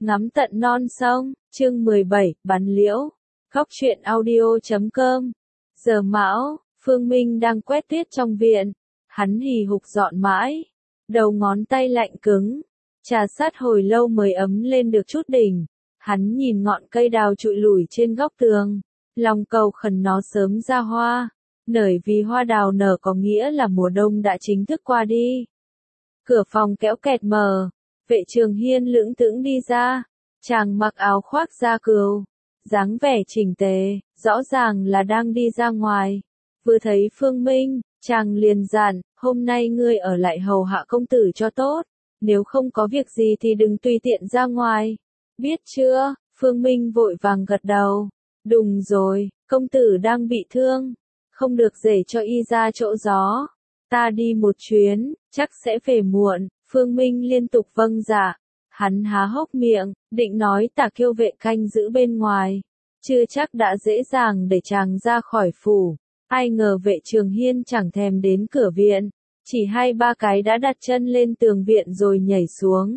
Ngắm tận non sông, chương 17, bắn liễu. Góc truyện audio.com. Giờ mão, Phương Minh đang quét tuyết trong viện. Hắn hì hục dọn mãi. Đầu ngón tay lạnh cứng. Trà sát hồi lâu mới ấm lên được chút đỉnh. Hắn nhìn ngọn cây đào trụi lủi trên góc tường. Lòng cầu khẩn nó sớm ra hoa. Nởi vì hoa đào nở có nghĩa là mùa đông đã chính thức qua đi. Cửa phòng kéo kẹt mở. Vệ Trường Hiên lững thững đi ra. Chàng mặc áo khoác da cừu. Dáng vẻ chỉnh tề, rõ ràng là đang đi ra ngoài. Vừa thấy Phương Minh, chàng liền dặn, hôm nay ngươi ở lại hầu hạ công tử cho tốt. Nếu không có việc gì thì đừng tùy tiện ra ngoài. Biết chưa? Phương Minh vội vàng gật đầu. Đúng rồi, công tử đang bị thương. Không được để cho y ra chỗ gió. Ta đi một chuyến, chắc sẽ về muộn. Phương Minh liên tục vâng dạ. Hắn há hốc miệng, định nói Tả Kiêu vệ canh giữ bên ngoài. Chưa chắc đã dễ dàng để chàng ra khỏi phủ. Ai ngờ Vệ Trường Hiên chẳng thèm đến cửa viện. Chỉ 2-3 cái đã đặt chân lên tường viện rồi nhảy xuống.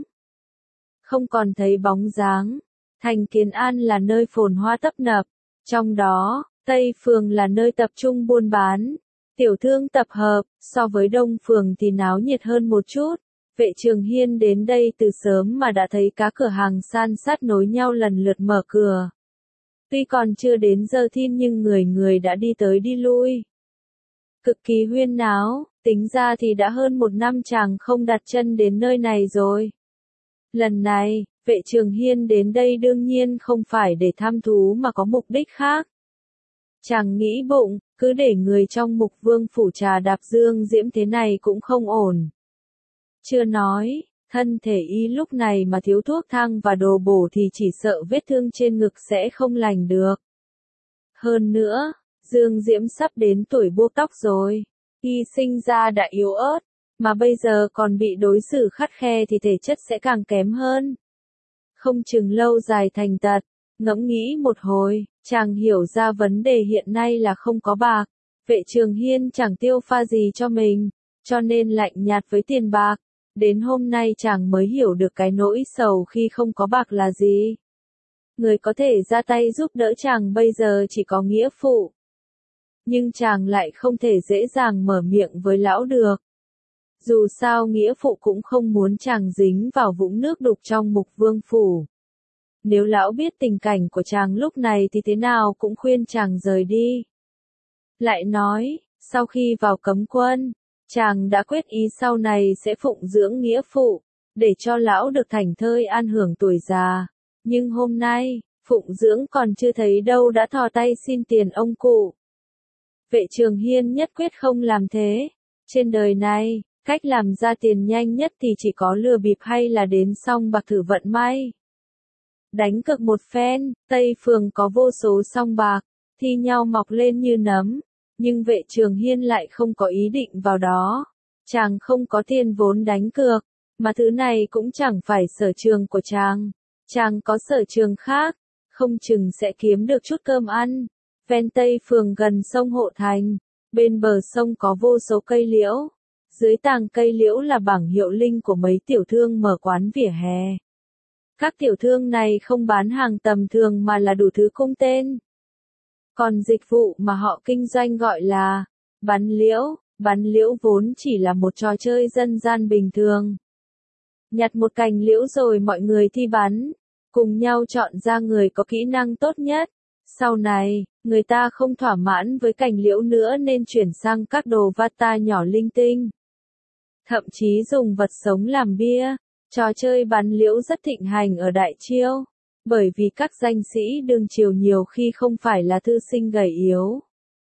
Không còn thấy bóng dáng. Thành Kiến An là nơi phồn hoa tấp nập. Trong đó, Tây Phường là nơi tập trung buôn bán. Tiểu thương tập hợp, so với Đông Phường thì náo nhiệt hơn một chút. Vệ Trường Hiên đến đây từ sớm mà đã thấy các cửa hàng san sát nối nhau lần lượt mở cửa. Tuy còn chưa đến giờ thìn nhưng người người đã đi tới đi lui. Cực kỳ huyên náo, tính ra thì đã hơn 1 năm chàng không đặt chân đến nơi này rồi. Lần này, Vệ Trường Hiên đến đây đương nhiên không phải để thăm thú mà có mục đích khác. Chàng nghĩ bụng, cứ để người trong Mục Vương phủ trà đạp Dương Diễm thế này cũng không ổn. Chưa nói, thân thể y lúc này mà thiếu thuốc thang và đồ bổ thì chỉ sợ vết thương trên ngực sẽ không lành được. Hơn nữa, Dương Diễm sắp đến tuổi buộc tóc rồi. Y sinh ra đã yếu ớt, mà bây giờ còn bị đối xử khắt khe thì thể chất sẽ càng kém hơn. Không chừng lâu dài thành tật. Ngẫm nghĩ một hồi, chàng hiểu ra vấn đề hiện nay là không có bạc. Vệ Trường Hiên chẳng tiêu pha gì cho mình, cho nên lạnh nhạt với tiền bạc. Đến hôm nay chàng mới hiểu được cái nỗi sầu khi không có bạc là gì. Người có thể ra tay giúp đỡ chàng bây giờ chỉ có nghĩa phụ. Nhưng chàng lại không thể dễ dàng mở miệng với lão được. Dù sao nghĩa phụ cũng không muốn chàng dính vào vũng nước đục trong Mục Vương phủ. Nếu lão biết tình cảnh của chàng lúc này thì thế nào cũng khuyên chàng rời đi. Lại nói, sau khi vào cấm quân, chàng đã quyết ý sau này sẽ phụng dưỡng nghĩa phụ, để cho lão được thảnh thơi an hưởng tuổi già. Nhưng hôm nay, phụng dưỡng còn chưa thấy đâu đã thò tay xin tiền ông cụ. Vệ Trường Hiên nhất quyết không làm thế. Trên đời này, cách làm ra tiền nhanh nhất thì chỉ có lừa bịp hay là đến song bạc thử vận may. Đánh cược một phen, Tây Phường có vô số song bạc, thi nhau mọc lên như nấm. Nhưng Vệ Trường Hiên lại không có ý định vào đó. Chàng không có tiền vốn đánh cược, mà thứ này cũng chẳng phải sở trường của chàng. Chàng có sở trường khác, không chừng sẽ kiếm được chút cơm ăn. Ven Tây Phường gần sông Hộ Thành, bên bờ sông có vô số cây liễu. Dưới tàng cây liễu là bảng hiệu linh của mấy tiểu thương mở quán vỉa hè. Các tiểu thương này không bán hàng tầm thường mà là đủ thứ cung tên. Còn dịch vụ mà họ kinh doanh gọi là bắn liễu. Bắn liễu vốn chỉ là một trò chơi dân gian bình thường. Nhặt một cành liễu rồi mọi người thi bắn, cùng nhau chọn ra người có kỹ năng tốt nhất. Sau này, người ta không thỏa mãn với cành liễu nữa nên chuyển sang các đồ vata nhỏ linh tinh. Thậm chí dùng vật sống làm bia. Trò chơi bắn liễu rất thịnh hành ở Đại Chiêu, bởi vì các danh sĩ đương triều nhiều khi không phải là thư sinh gầy yếu,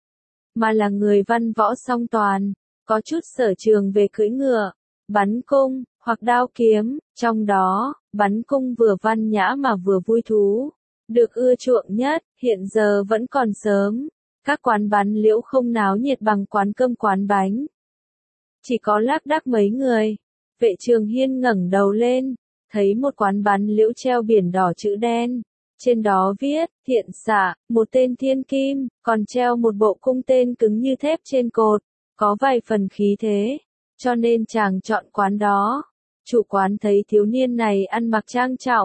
mà là người văn võ song toàn, có chút sở trường về cưỡi ngựa, bắn cung, hoặc đao kiếm, trong đó, bắn cung vừa văn nhã mà vừa vui thú, được ưa chuộng nhất. Hiện giờ vẫn còn sớm, các quán bắn liễu không náo nhiệt bằng quán cơm quán bánh. Chỉ có lác đác mấy người. Vệ Trường Hiên ngẩng đầu lên, thấy một quán bắn liễu treo biển đỏ chữ đen. Trên đó viết, thiện xạ, một tên thiên kim, còn treo một bộ cung tên cứng như thép trên cột, có vài phần khí thế. Cho nên chàng chọn quán đó. Chủ quán thấy thiếu niên này ăn mặc trang trọng,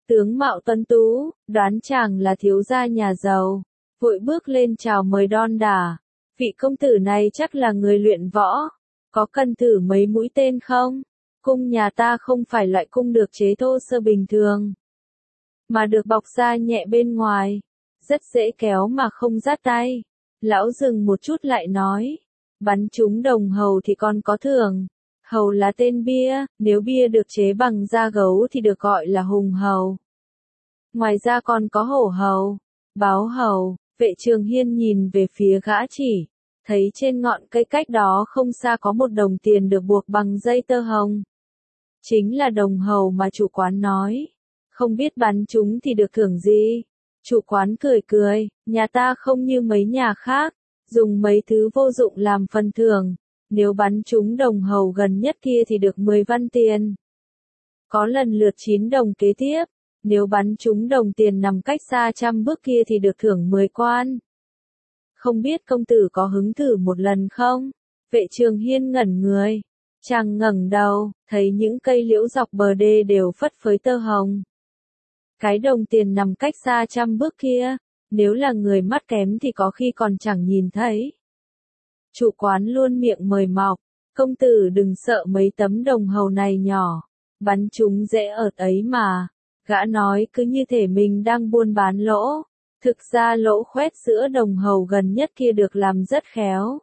Tướng mạo tuấn tú, đoán chàng là thiếu gia nhà giàu, vội bước lên chào mời đon đả. Vị công tử này chắc là người luyện võ, có cần thử mấy mũi tên không? Cung nhà ta không phải loại cung được chế thô sơ bình thường, mà được bọc da nhẹ bên ngoài, rất dễ kéo mà không rát tay. Lão dừng một chút lại nói, bắn trúng đồng hầu thì còn có thưởng. Hầu là tên bia, nếu bia được chế bằng da gấu thì được gọi là hùng hầu. Ngoài ra còn có hổ hầu, báo hầu. Vệ Trường Hiên nhìn về phía gã chỉ, thấy trên ngọn cây cách đó không xa có một đồng tiền được buộc bằng dây tơ hồng. Chính là đồng hầu mà chủ quán nói. Không biết bắn chúng thì được thưởng gì? Chủ quán cười cười, nhà ta không như mấy nhà khác, dùng mấy thứ vô dụng làm phần thưởng. Nếu bắn trúng đồng hầu gần nhất kia thì được 10 văn tiền. Có lần lượt 9 đồng kế tiếp, nếu bắn trúng đồng tiền nằm cách xa 100 bước kia thì được thưởng 10 quan. Không biết công tử có hứng thử một lần không? Vệ Trường Hiên ngẩn người. Chàng ngẩng đầu, thấy những cây liễu dọc bờ đê đều phất phới tơ hồng. Cái đồng tiền nằm cách xa 100 bước kia, nếu là người mắt kém thì có khi còn chẳng nhìn thấy. Chủ quán luôn miệng mời mọc, công tử đừng sợ mấy tấm đồng hầu này nhỏ, bắn chúng dễ ợt ấy mà. Gã nói cứ như thể mình đang buôn bán lỗ, thực ra lỗ khoét giữa đồng hầu gần nhất kia được làm rất khéo.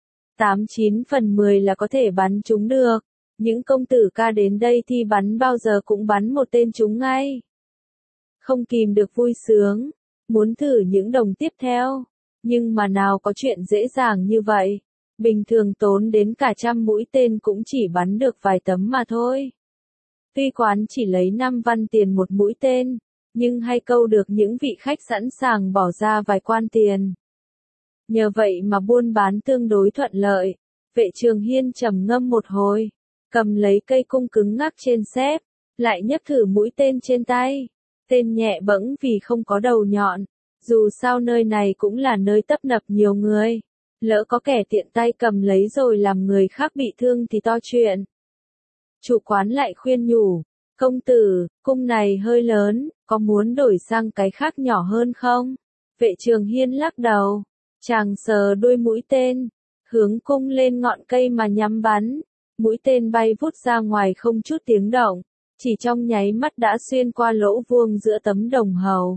89 phần 10 là có thể bắn chúng được, những công tử ca đến đây thì bắn bao giờ cũng bắn một tên chúng ngay. Không kìm được vui sướng, muốn thử những đồng tiếp theo, nhưng mà nào có chuyện dễ dàng như vậy, bình thường tốn đến cả 100 mũi tên cũng chỉ bắn được vài tấm mà thôi. Tuy quán chỉ lấy 5 văn tiền một mũi tên, nhưng hay câu được những vị khách sẵn sàng bỏ ra vài quan tiền. Nhờ vậy mà buôn bán tương đối thuận lợi. Vệ Trường Hiên trầm ngâm một hồi, cầm lấy cây cung cứng ngắc trên xếp, lại nhấp thử mũi tên trên tay. Tên nhẹ bẫng vì không có đầu nhọn, dù sao nơi này cũng là nơi tấp nập nhiều người. Lỡ có kẻ tiện tay cầm lấy rồi làm người khác bị thương thì to chuyện. Chủ quán lại khuyên nhủ, công tử, cung này hơi lớn, có muốn đổi sang cái khác nhỏ hơn không? Vệ Trường Hiên lắc đầu, chàng sờ đuôi mũi tên, hướng cung lên ngọn cây mà nhắm bắn. Mũi tên bay vút ra ngoài không chút tiếng động, chỉ trong nháy mắt đã xuyên qua lỗ vuông giữa tấm đồng hầu.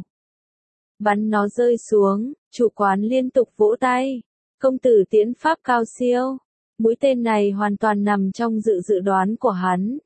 Bắn nó rơi xuống, chủ quán liên tục vỗ tay. Công tử tiễn pháp cao siêu. Mũi tên này hoàn toàn nằm trong dự đoán của hắn.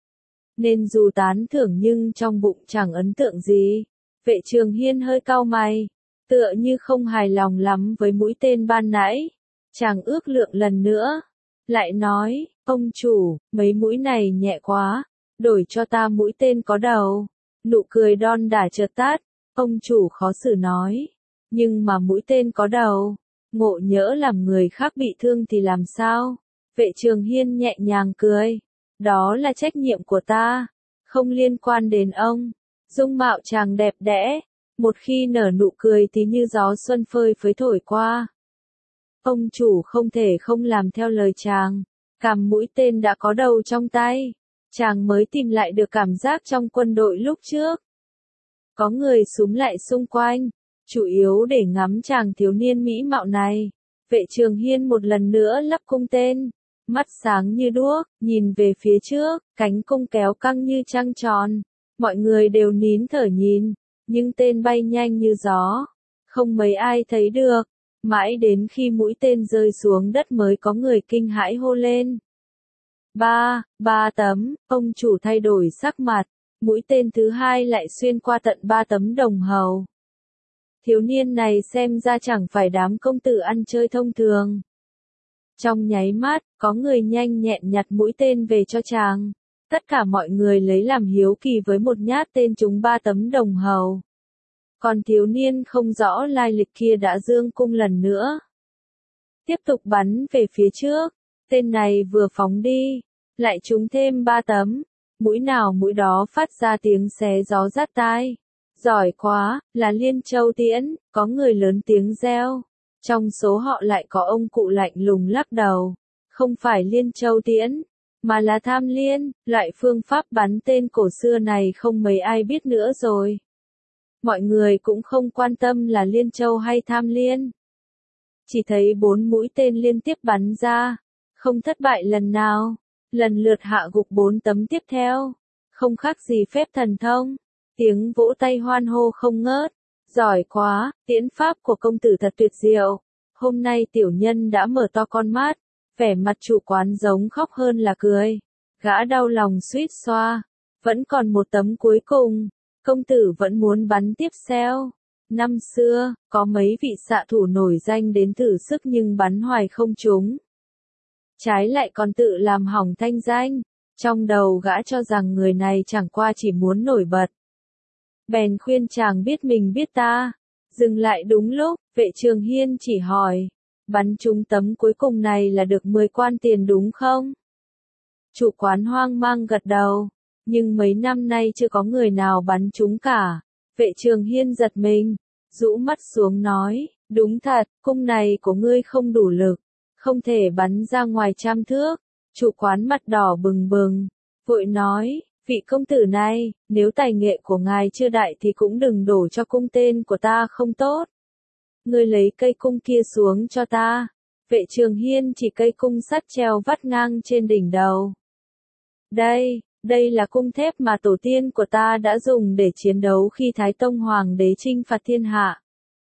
Nên dù tán thưởng nhưng trong bụng chẳng ấn tượng gì. Vệ Trường Hiên hơi cau mày, tựa như không hài lòng lắm với mũi tên ban nãy. Chàng ước lượng lần nữa, lại nói, ông chủ, mấy mũi này nhẹ quá, đổi cho ta mũi tên có đầu. Nụ cười đon đả chợt tắt, ông chủ khó xử nói, nhưng mà mũi tên có đầu, ngộ nhỡ làm người khác bị thương thì làm sao? Vệ Trường Hiên nhẹ nhàng cười, đó là trách nhiệm của ta, không liên quan đến ông. Dung mạo chàng đẹp đẽ, một khi nở nụ cười thì như gió xuân phơi phới thổi qua. Ông chủ không thể không làm theo lời chàng, cầm mũi tên đã có đầu trong tay, chàng mới tìm lại được cảm giác trong quân đội lúc trước. Có người súm lại xung quanh, chủ yếu để ngắm chàng thiếu niên mỹ mạo này. Vệ Trường Hiên một lần nữa lắp cung tên, mắt sáng như đuốc, nhìn về phía trước, cánh cung kéo căng như trăng tròn. Mọi người đều nín thở nhìn, nhưng tên bay nhanh như gió, không mấy ai thấy được. Mãi đến khi mũi tên rơi xuống đất mới có người kinh hãi hô lên. Ba tấm, ông chủ thay đổi sắc mặt, mũi tên thứ hai lại xuyên qua tận 3 tấm đồng hầu. Thiếu niên này xem ra chẳng phải đám công tử ăn chơi thông thường. Trong nháy mắt, có người nhanh nhẹn nhặt mũi tên về cho chàng. Tất cả mọi người lấy làm hiếu kỳ với một nhát tên trúng 3 tấm đồng hầu. Còn thiếu niên không rõ lai lịch kia đã giương cung lần nữa. Tiếp tục bắn về phía trước, tên này vừa phóng đi, lại trúng thêm 3 tấm, mũi nào mũi đó phát ra tiếng xé gió rát tai. Giỏi quá, là Liên Châu Tiễn, có người lớn tiếng reo. Trong số họ lại có ông cụ lạnh lùng lắc đầu. Không phải Liên Châu Tiễn, mà là tham liên, loại phương pháp bắn tên cổ xưa này không mấy ai biết nữa rồi. Mọi người cũng không quan tâm là liên châu hay tham liên. Chỉ thấy 4 mũi tên liên tiếp bắn ra, không thất bại lần nào, lần lượt hạ gục 4 tấm tiếp theo, không khác gì phép thần thông. Tiếng vỗ tay hoan hô không ngớt, giỏi quá, tiễn pháp của công tử thật tuyệt diệu. Hôm nay tiểu nhân đã mở to con mắt, vẻ mặt chủ quán giống khóc hơn là cười. Gã đau lòng suýt xoa, vẫn còn một tấm cuối cùng, công tử vẫn muốn bắn tiếp sao? Năm xưa, có mấy vị xạ thủ nổi danh đến thử sức nhưng bắn hoài không trúng. Trái lại còn tự làm hỏng thanh danh, trong đầu gã cho rằng người này chẳng qua chỉ muốn nổi bật. Bèn khuyên chàng biết mình biết ta. Dừng lại đúng lúc, Vệ Trường Hiên chỉ hỏi, bắn trúng tấm cuối cùng này là được 10 quan tiền đúng không? Chủ quán hoang mang gật đầu, nhưng mấy năm nay chưa có người nào bắn trúng cả. Vệ Trường Hiên giật mình, rũ mắt xuống nói, đúng thật, cung này của ngươi không đủ lực, không thể bắn ra ngoài 100 thước. Chủ quán mặt đỏ bừng bừng, vội nói, vị công tử này, nếu tài nghệ của ngài chưa đại thì cũng đừng đổ cho cung tên của ta không tốt. Ngươi lấy cây cung kia xuống cho ta. Vệ Trường Hiên chỉ cây cung sắt treo vắt ngang trên đỉnh đầu. Đây là cung thép mà tổ tiên của ta đã dùng để chiến đấu khi Thái Tông Hoàng đế chinh phạt thiên hạ.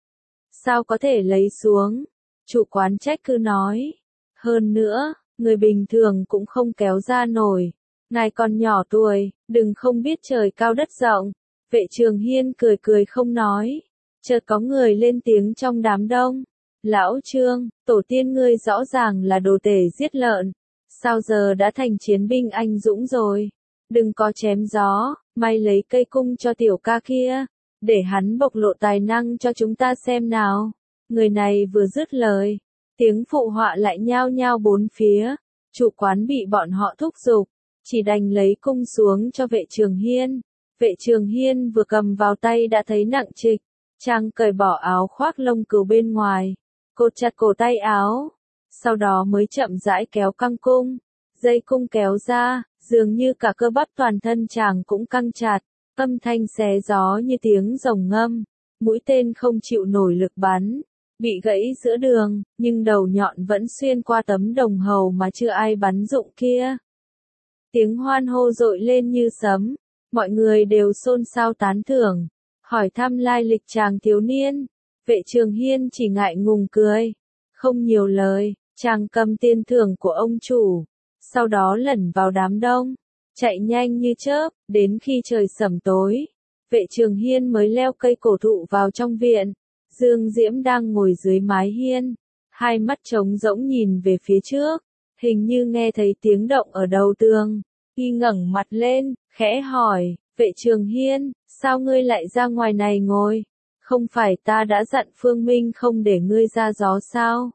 Sao có thể lấy xuống? Chủ quán trách cứ nói. Hơn nữa, người bình thường cũng không kéo ra nổi. Ngài còn nhỏ tuổi, đừng không biết trời cao đất rộng. Vệ Trường Hiên cười cười không nói. Chợt có người lên tiếng trong đám đông. Lão Trương, tổ tiên ngươi rõ ràng là đồ tể giết lợn. Sao giờ đã thành chiến binh anh dũng rồi? Đừng có chém gió, may lấy cây cung cho tiểu ca kia. Để hắn bộc lộ tài năng cho chúng ta xem nào. Người này vừa dứt lời. Tiếng phụ họa lại nhao nhao bốn phía. Chủ quán bị bọn họ thúc giục, chỉ đành lấy cung xuống cho Vệ Trường Hiên. Vệ Trường Hiên vừa cầm vào tay đã thấy nặng trịch. Chàng cởi bỏ áo khoác lông cừu bên ngoài, cột chặt cổ tay áo, sau đó mới chậm rãi kéo căng cung. Dây cung kéo ra, dường như cả cơ bắp toàn thân chàng cũng căng chặt, âm thanh xé gió như tiếng rồng ngâm. Mũi tên không chịu nổi lực bắn, bị gãy giữa đường, nhưng đầu nhọn vẫn xuyên qua tấm đồng hầu mà chưa ai bắn dụng kia. Tiếng hoan hô dội lên như sấm, mọi người đều xôn xao tán thưởng, hỏi thăm lai lịch chàng thiếu niên. Vệ Trường Hiên chỉ ngại ngùng cười, không nhiều lời. Chàng cầm tiền thưởng của ông chủ, sau đó lẩn vào đám đông, chạy nhanh như chớp, đến khi trời sẩm tối. Vệ Trường Hiên mới leo cây cổ thụ vào trong viện. Dương Diễm đang ngồi dưới mái hiên, hai mắt trống rỗng nhìn về phía trước, hình như nghe thấy tiếng động ở đầu tường. Y ngẩng mặt lên, khẽ hỏi, Vệ Trường Hiên, sao ngươi lại ra ngoài này ngồi? Không phải ta đã dặn Phương Minh không để ngươi ra gió sao?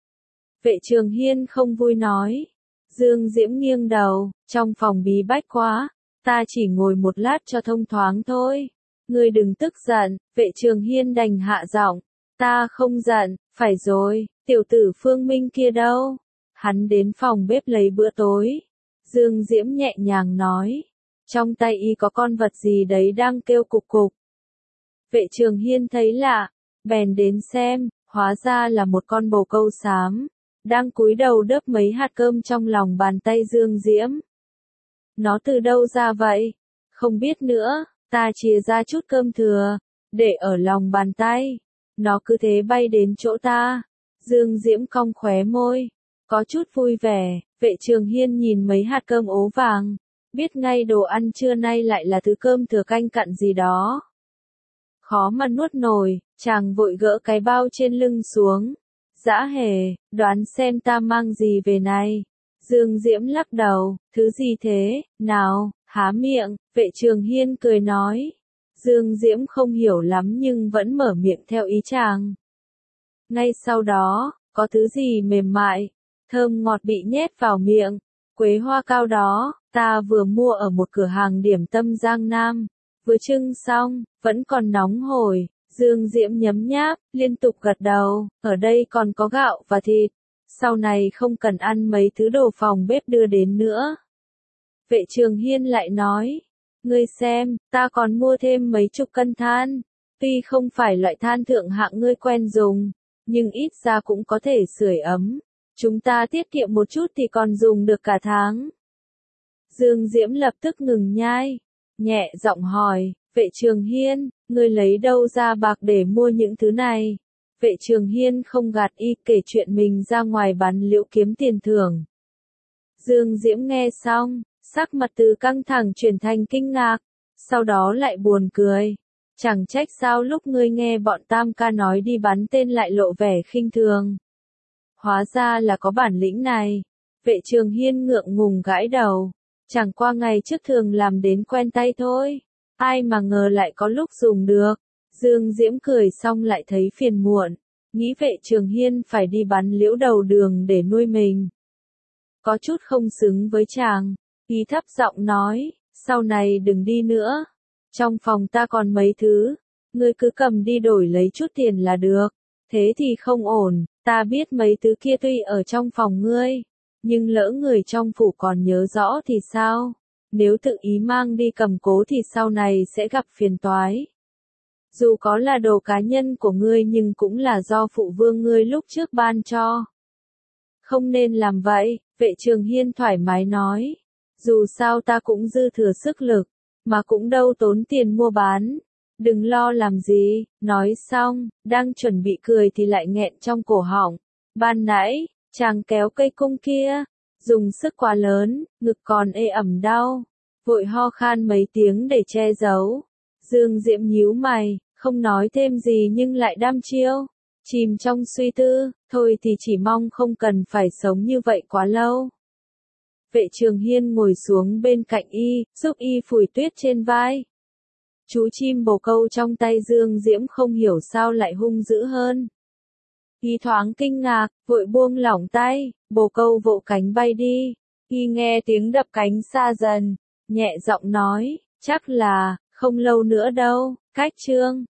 Vệ Trường Hiên không vui nói. Dương Diễm nghiêng đầu, trong phòng bí bách quá, ta chỉ ngồi một lát cho thông thoáng thôi. Ngươi đừng tức giận. Vệ Trường Hiên đành hạ giọng, ta không giận. Phải rồi, tiểu tử Phương Minh kia đâu? Hắn đến phòng bếp lấy bữa tối. Dương Diễm nhẹ nhàng nói, trong tay y có con vật gì đấy đang kêu cục cục. Vệ Trường Hiên thấy lạ, bèn đến xem, hóa ra là một con bồ câu xám, đang cúi đầu đớp mấy hạt cơm trong lòng bàn tay Dương Diễm. Nó từ đâu ra vậy? Không biết nữa, ta chia ra chút cơm thừa, để ở lòng bàn tay. Nó cứ thế bay đến chỗ ta. Dương Diễm cong khóe môi, có chút vui vẻ. Vệ Trường Hiên nhìn mấy hạt cơm ố vàng, biết ngay đồ ăn trưa nay lại là thứ cơm thừa canh cặn gì đó. Khó mà nuốt nổi, chàng vội gỡ cái bao trên lưng xuống. Dã hề, đoán xem ta mang gì về này. Dương Diễm lắc đầu, thứ gì thế, nào, há miệng. Vệ Trường Hiên cười nói. Dương Diễm không hiểu lắm nhưng vẫn mở miệng theo ý chàng. Ngay sau đó, có thứ gì mềm mại, thơm ngọt bị nhét vào miệng. Quế hoa cao đó, ta vừa mua ở một cửa hàng điểm tâm Giang Nam. Vừa trưng xong, vẫn còn nóng hổi. Dương Diễm nhấm nháp, liên tục gật đầu, ở đây còn có gạo và thịt. Sau này không cần ăn mấy thứ đồ phòng bếp đưa đến nữa. Vệ Trường Hiên lại nói, ngươi xem, ta còn mua thêm mấy chục cân than, tuy không phải loại than thượng hạng ngươi quen dùng, nhưng ít ra cũng có thể sưởi ấm, chúng ta tiết kiệm một chút thì còn dùng được cả tháng. Dương Diễm lập tức ngừng nhai, nhẹ giọng hỏi, Vệ Trường Hiên, ngươi lấy đâu ra bạc để mua những thứ này? Vệ Trường Hiên không gạt y, kể chuyện mình ra ngoài bán liễu kiếm tiền thưởng. Dương Diễm nghe xong, sắc mặt từ căng thẳng chuyển thành kinh ngạc, sau đó lại buồn cười. Chẳng trách sao lúc ngươi nghe bọn Tam ca nói đi bắn tên lại lộ vẻ khinh thường. Hóa ra là có bản lĩnh này. Vệ Trường Hiên ngượng ngùng gãi đầu. Chẳng qua ngày trước thường làm đến quen tay thôi. Ai mà ngờ lại có lúc dùng được. Dương Diễm cười xong lại thấy phiền muộn. Nghĩ Vệ Trường Hiên phải đi bắn liễu đầu đường để nuôi mình. Có chút không xứng với chàng. Y thấp giọng nói, sau này đừng đi nữa. Trong phòng ta còn mấy thứ. Ngươi cứ cầm đi đổi lấy chút tiền là được. Thế thì không ổn, ta biết mấy thứ kia tuy ở trong phòng ngươi. Nhưng lỡ người trong phủ còn nhớ rõ thì sao? Nếu tự ý mang đi cầm cố thì sau này sẽ gặp phiền toái. Dù có là đồ cá nhân của ngươi nhưng cũng là do phụ vương ngươi lúc trước ban cho. Không nên làm vậy, Vệ Trường Hiên thoải mái nói. Dù sao ta cũng dư thừa sức lực, mà cũng đâu tốn tiền mua bán. Đừng lo làm gì, nói xong, đang chuẩn bị cười thì lại nghẹn trong cổ họng. Ban nãy, chàng kéo cây cung kia, dùng sức quá lớn, ngực còn ê ẩm đau. Vội ho khan mấy tiếng để che giấu. Dương Diễm nhíu mày, không nói thêm gì nhưng lại đăm chiêu. Chìm trong suy tư, thôi thì chỉ mong không cần phải sống như vậy quá lâu. Vệ Trường Hiên ngồi xuống bên cạnh y, giúp y phủi tuyết trên vai. Chú chim bồ câu trong tay Dương Diễm không hiểu sao lại hung dữ hơn. Y thoáng kinh ngạc, vội buông lỏng tay, bồ câu vỗ cánh bay đi. Y nghe tiếng đập cánh xa dần, nhẹ giọng nói, chắc là, không lâu nữa đâu, cách chương.